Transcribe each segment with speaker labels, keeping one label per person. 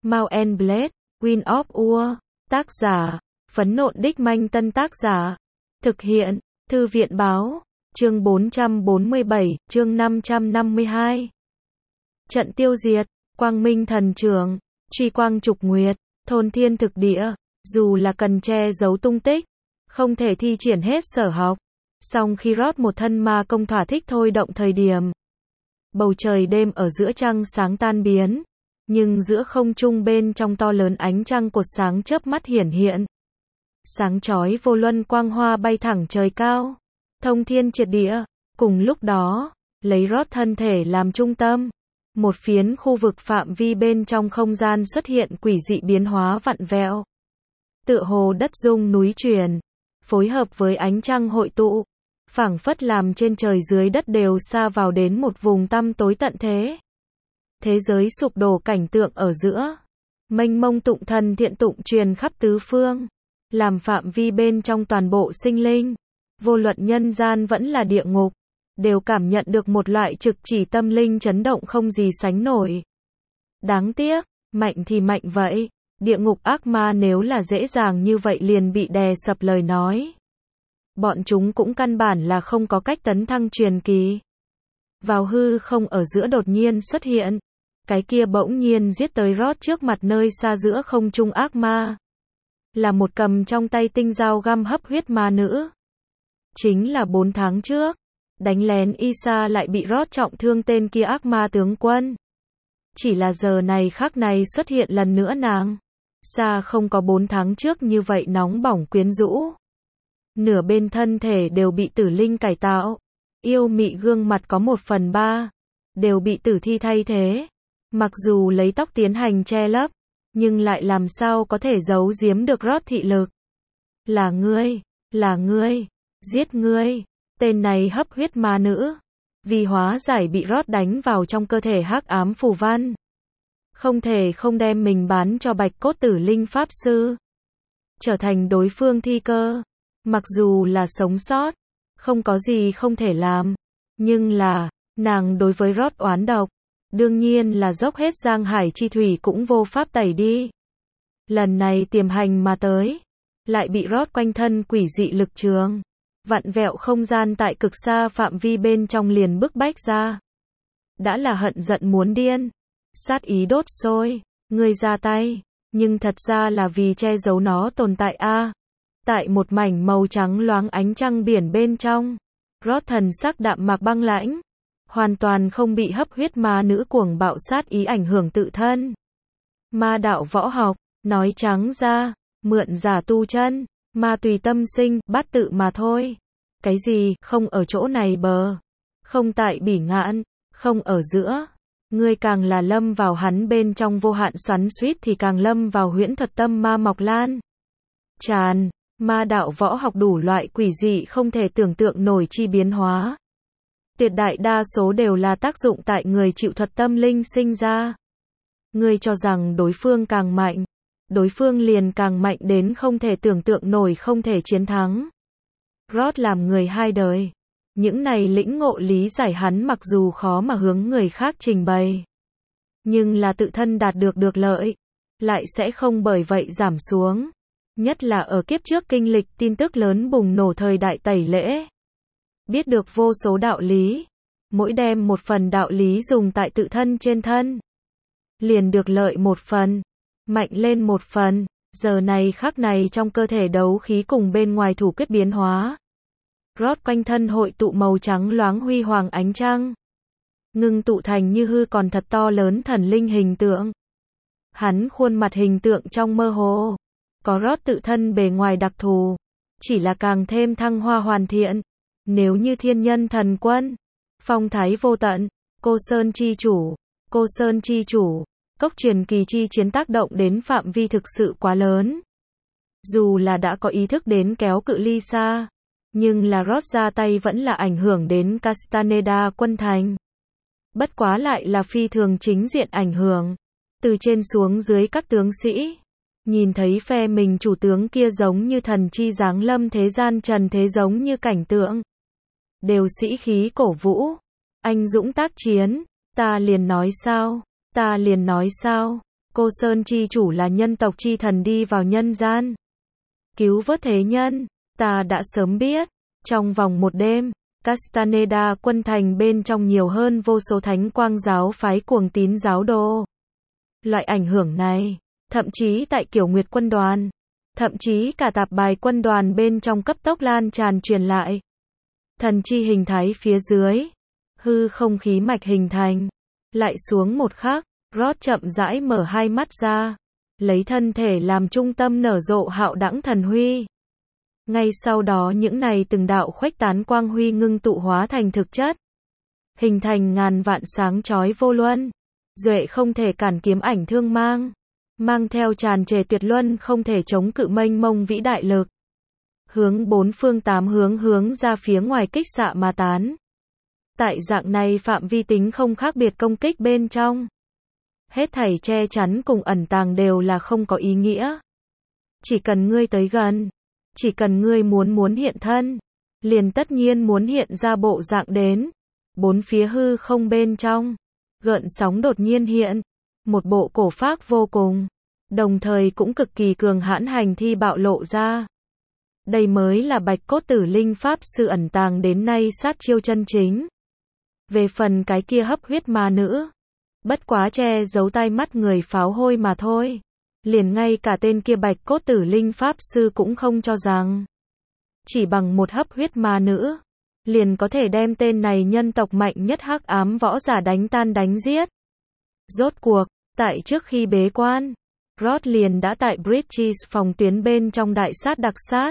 Speaker 1: Mount and Blade, Wind of War. Tác giả, Phấn Nộn Đích Manh. Tân tác giả, thực hiện, Thư viện Báo. Chương 447, chương 552. Trận tiêu diệt, quang minh thần trường, truy quang trục nguyệt, thôn thiên thực địa, dù là cần che giấu tung tích, không thể thi triển hết sở học. Song khi rót một thân ma công thỏa thích thôi động thời điểm, bầu trời đêm ở giữa trăng sáng tan biến, nhưng giữa không trung bên trong to lớn ánh trăng cột sáng chớp mắt hiển hiện. Sáng chói vô luân quang hoa bay thẳng trời cao, thông thiên triệt địa. Cùng lúc đó, lấy rót thân thể làm trung tâm, một phiến khu vực phạm vi bên trong không gian xuất hiện quỷ dị biến hóa vặn vẹo. Tựa hồ đất rung núi chuyển, phối hợp với ánh trăng hội tụ, phảng phất làm trên trời dưới đất đều sa vào đến một vùng tăm tối tận thế. Thế giới sụp đổ cảnh tượng ở giữa, mênh mông tụng thần thiện tụng truyền khắp tứ phương, làm phạm vi bên trong toàn bộ sinh linh, vô luận nhân gian vẫn là địa ngục, đều cảm nhận được một loại trực chỉ tâm linh chấn động không gì sánh nổi. Đáng tiếc, mạnh thì mạnh vậy, địa ngục ác ma nếu là dễ dàng như vậy liền bị đè sập lời nói, bọn chúng cũng căn bản là không có cách tấn thăng truyền kỳ. Vào hư không ở giữa đột nhiên xuất hiện, cái kia bỗng nhiên giết tới rót trước mặt nơi xa giữa không trung ác ma, là một cầm trong tay tinh dao găm hấp huyết ma nữ. Chính là 4 tháng trước, đánh lén Isa lại bị rót trọng thương tên kia ác ma tướng quân. Chỉ là giờ này khắc này xuất hiện lần nữa nàng, xa không có 4 tháng trước như vậy nóng bỏng quyến rũ. Nửa bên thân thể đều bị tử linh cải tạo, yêu mị gương mặt có 1/3, đều bị tử thi thay thế. Mặc dù lấy tóc tiến hành che lấp, nhưng lại làm sao có thể giấu giếm được rót thị lực. Là ngươi, giết ngươi. Tên này hấp huyết ma nữ, vì hóa giải bị rót đánh vào trong cơ thể hắc ám phù văn, không thể không đem mình bán cho bạch cốt tử linh pháp sư, trở thành đối phương thi cơ. Mặc dù là sống sót, không có gì không thể làm, nhưng là, nàng đối với rót oán độc, đương nhiên là dốc hết giang hải chi thủy cũng vô pháp tẩy đi. Lần này tiềm hành mà tới, lại bị rót quanh thân quỷ dị lực trường, vặn vẹo không gian tại cực xa phạm vi bên trong liền bức bách ra. Đã là hận giận muốn điên, sát ý đốt sôi, ngươi ra tay, nhưng thật ra là vì che giấu nó tồn tại a. Tại một mảnh màu trắng loáng ánh trăng biển bên trong, rót thần sắc đạm mạc băng lãnh, hoàn toàn không bị hấp huyết ma nữ cuồng bạo sát ý ảnh hưởng tự thân. Ma đạo võ học, nói trắng ra, mượn giả tu chân, ma tùy tâm sinh, bát tự mà thôi. Cái gì, không ở chỗ này bờ, không tại bỉ ngạn, không ở giữa. Ngươi càng là lâm vào hắn bên trong vô hạn xoắn xuýt thì càng lâm vào huyễn thuật tâm ma mọc lan tràn. Ma đạo võ học đủ loại quỷ dị không thể tưởng tượng nổi chi biến hóa. Tuyệt đại đa số đều là tác dụng tại người chịu thuật tâm linh sinh ra. Ngươi cho rằng đối phương càng mạnh, đối phương liền càng mạnh đến không thể tưởng tượng nổi, không thể chiến thắng. Rót làm người hai đời, những này lĩnh ngộ lý giải hắn mặc dù khó mà hướng người khác trình bày, nhưng là tự thân đạt được lợi, lại sẽ không bởi vậy giảm xuống. Nhất là ở kiếp trước kinh lịch tin tức lớn bùng nổ thời đại tẩy lễ, biết được vô số đạo lý, mỗi đem một phần đạo lý dùng tại tự thân trên thân, liền được lợi một phần, mạnh lên một phần. Giờ này khắc này trong cơ thể đấu khí cùng bên ngoài thủ quyết biến hóa. Rót quanh thân hội tụ màu trắng loáng huy hoàng ánh trăng, ngưng tụ thành như hư còn thật to lớn thần linh hình tượng. Hắn khuôn mặt hình tượng trong mơ hồ, có rót tự thân bề ngoài đặc thù, chỉ là càng thêm thăng hoa hoàn thiện. Nếu như thiên nhân thần quân, phong thái vô tận, cô Sơn chi chủ, cốc truyền kỳ chi chiến tác động đến phạm vi thực sự quá lớn. Dù là đã có ý thức đến kéo cự ly xa, nhưng là rót ra tay vẫn là ảnh hưởng đến Castaneda quân thành. Bất quá lại là phi thường chính diện ảnh hưởng. Từ trên xuống dưới các tướng sĩ, nhìn thấy phe mình chủ tướng kia giống như thần chi giáng lâm thế gian trần thế, giống như cảnh tượng, đều sĩ khí cổ vũ, anh dũng tác chiến. Ta liền nói sao, Cô Sơn chi chủ là nhân tộc chi thần đi vào nhân gian, cứu vớt thế nhân, ta đã sớm biết. Trong vòng một đêm, Castaneda quân thành bên trong nhiều hơn vô số thánh quang giáo phái cuồng tín giáo đồ. Loại ảnh hưởng này, thậm chí tại Kiểu Nguyệt quân đoàn, thậm chí cả tạp bài quân đoàn bên trong cấp tốc lan tràn truyền lại. Thần chi hình thái phía dưới, hư không khí mạch hình thành, lại xuống một khắc, Rod chậm rãi mở hai mắt ra, lấy thân thể làm trung tâm nở rộ hạo đãng thần huy. Ngay sau đó những này từng đạo khuếch tán quang huy ngưng tụ hóa thành thực chất, hình thành ngàn vạn sáng chói vô luân, duệ không thể cản kiếm ảnh thương mang theo tràn trề tuyệt luân không thể chống cự mênh mông vĩ đại lực, hướng bốn phương tám hướng ra phía ngoài kích xạ mà tán. Tại dạng này phạm vi tính không khác biệt công kích bên trong, hết thảy che chắn cùng ẩn tàng đều là không có ý nghĩa. Chỉ cần ngươi tới gần, chỉ cần ngươi muốn hiện thân, liền tất nhiên muốn hiện ra bộ dạng đến. Bốn phía hư không bên trong, gợn sóng đột nhiên hiện, một bộ cổ phác vô cùng, đồng thời cũng cực kỳ cường hãn hành thi bạo lộ ra. Đây mới là Bạch Cốt Tử Linh Pháp Sư ẩn tàng đến nay sát chiêu chân chính. Về phần cái kia hấp huyết ma nữ, bất quá che giấu tai mắt người pháo hôi mà thôi. Liền ngay cả tên kia Bạch Cốt Tử Linh Pháp Sư cũng không cho rằng chỉ bằng một hấp huyết ma nữ, liền có thể đem tên này nhân tộc mạnh nhất hắc ám võ giả đánh tan đánh giết. Rốt cuộc, tại trước khi bế quan, Rod liền đã tại Bridges phòng tuyến bên trong đại sát đặc sát.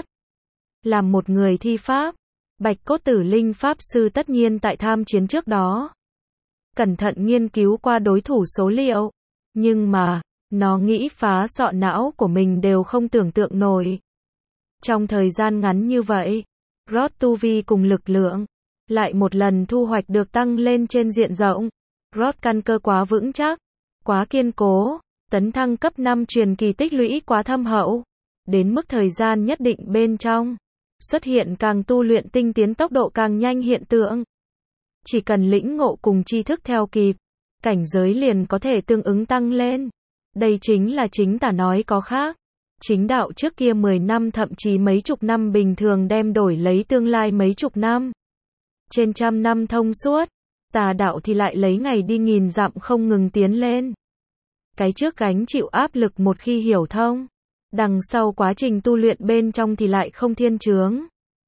Speaker 1: Làm một người thi pháp, Bạch Cốt Tử Linh Pháp Sư tất nhiên tại tham chiến trước đó cẩn thận nghiên cứu qua đối thủ số liệu, nhưng mà, nó nghĩ phá sọ não của mình đều không tưởng tượng nổi. Trong thời gian ngắn như vậy, Rod tu vi cùng lực lượng lại một lần thu hoạch được tăng lên trên diện rộng. Rod căn cơ quá vững chắc, quá kiên cố, tấn thăng cấp 5 truyền kỳ tích lũy quá thâm hậu, đến mức thời gian nhất định bên trong xuất hiện càng tu luyện tinh tiến tốc độ càng nhanh hiện tượng. Chỉ cần lĩnh ngộ cùng tri thức theo kịp, cảnh giới liền có thể tương ứng tăng lên. Đây chính là chính tả nói có khác. Chính đạo trước kia 10 năm thậm chí mấy chục năm bình thường đem đổi lấy tương lai mấy chục năm. Trên trăm năm thông suốt, tà đạo thì lại lấy ngày đi nghìn dặm không ngừng tiến lên. Cái trước gánh chịu áp lực một khi hiểu thông, đằng sau quá trình tu luyện bên trong thì lại không thiên chướng.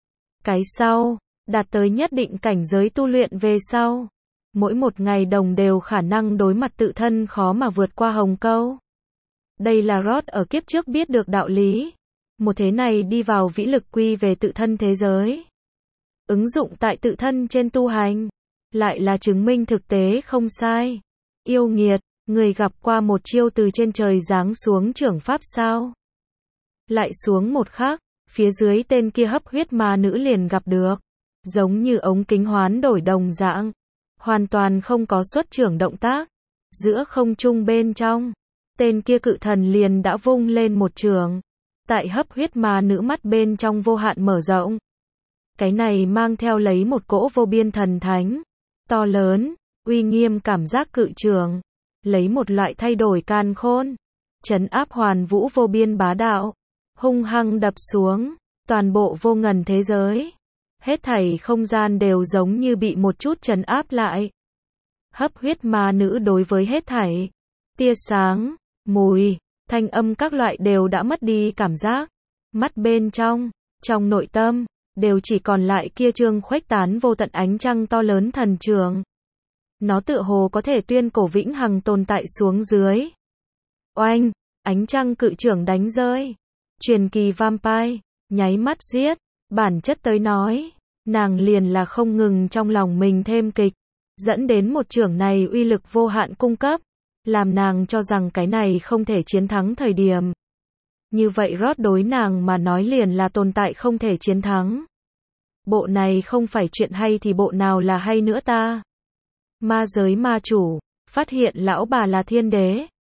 Speaker 1: Cái sau, đạt tới nhất định cảnh giới tu luyện về sau, mỗi một ngày đồng đều khả năng đối mặt tự thân khó mà vượt qua hồng câu. Đây là Rod ở kiếp trước biết được đạo lý. Một thế này đi vào vĩ lực quy về tự thân thế giới, ứng dụng tại tự thân trên tu hành, lại là chứng minh thực tế không sai. Yêu nghiệt, người gặp qua một chiêu từ trên trời giáng xuống trưởng pháp sao? Lại xuống một khắc, phía dưới tên kia hấp huyết ma nữ liền gặp được, giống như ống kính hoán đổi đồng dạng, hoàn toàn không có xuất trưởng động tác. Giữa không trung bên trong, tên kia cự thần liền đã vung lên một trường, tại hấp huyết ma nữ mắt bên trong vô hạn mở rộng. Cái này mang theo lấy một cỗ vô biên thần thánh, to lớn, uy nghiêm cảm giác cự trường, lấy một loại thay đổi càn khôn, trấn áp hoàn vũ vô biên bá đạo, hung hăng đập xuống, toàn bộ vô ngần thế giới. Hết thảy không gian đều giống như bị một chút trấn áp lại. Hấp huyết ma nữ đối với hết thảy, tia sáng, mùi, thanh âm các loại đều đã mất đi cảm giác. Mắt bên trong nội tâm, đều chỉ còn lại kia trương khuếch tán vô tận ánh trăng to lớn thần trường. Nó tựa hồ có thể tuyên cổ vĩnh hằng tồn tại xuống dưới. Oanh, ánh trăng cự trưởng đánh rơi. Truyền kỳ vampire, nháy mắt giết. Bản chất tới nói, nàng liền là không ngừng trong lòng mình thêm kịch, dẫn đến một trưởng này uy lực vô hạn cung cấp, làm nàng cho rằng cái này không thể chiến thắng thời điểm. Như vậy Rod đối nàng mà nói liền là tồn tại không thể chiến thắng. Bộ này không phải chuyện hay thì bộ nào là hay nữa ta? Ma giới ma chủ, phát hiện lão bà là thiên đế.